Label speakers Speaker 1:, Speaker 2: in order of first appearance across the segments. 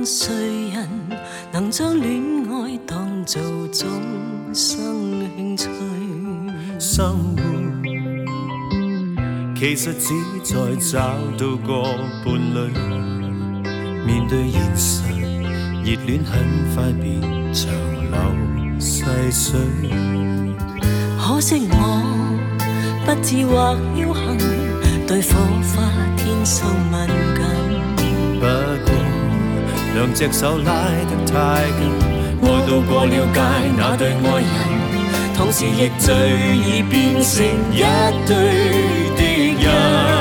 Speaker 1: 问谁人能将恋爱当做终生兴趣？
Speaker 2: 生活其实只在找到个伴侣，面对现实，热恋很快变长流细水。
Speaker 1: 可惜我不智或侥幸，对火花天生敏感。
Speaker 2: 不过两隻手拉得太近，愛到過了界那對愛人，
Speaker 1: 同時亦最易變成一對敵人。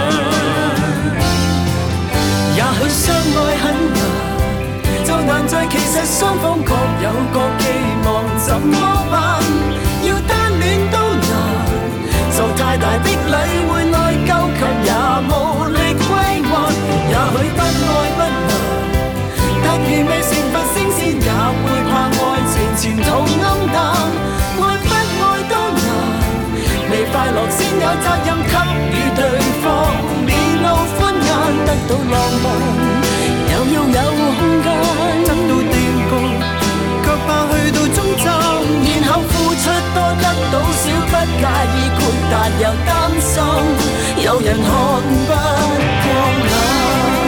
Speaker 1: 也許相愛很難，就難在其實雙方各有各寄望，怎麼辦？要單戀都難，受太大的禮會內疚，卻也無力歸還。也許不愛不難，但如未成佛升仙，也會怕愛情前途暗淡。愛不愛都難，未快樂先有責任給予對方，面露歡顏，得到浪漫，又要有空間，得到定局，卻怕去到終站，然後付出多得到少，不介意豁達又擔心，有人看不過眼。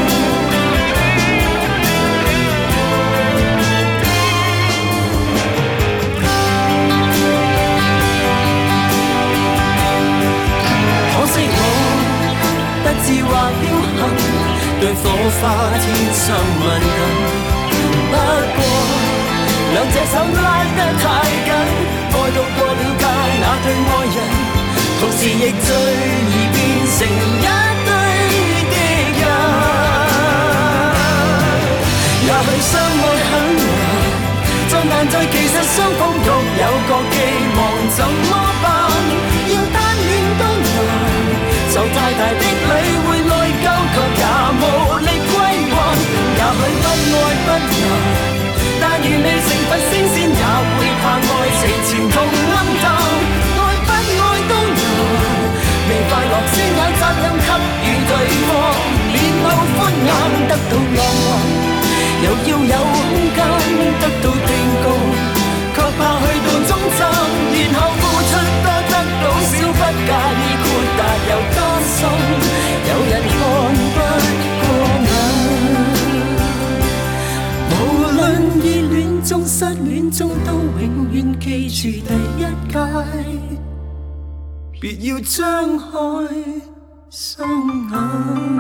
Speaker 1: 不智或僥倖，對火花天生敏感。不過兩隻手拉得太緊，愛到過了界那對愛人，同時亦最易變成一對敵人。也許相愛很難，就難在其實雙方各有各寄望，怎麼辦？要單戀都難，受太大的禮會內疚，卻也無力歸還。也許不愛不難，但如未成佛升仙，也會怕愛情前途暗淡。愛不愛都難，未快樂先有責任給予對方，面露歡顏，得到浪漫，又要有空間，得到定局，卻怕去到終站，然後付出多得到少，不介意豁達又擔心，有人看不過眼。無論熱戀中失戀中，都永遠記住第一屆，別要張開雙眼。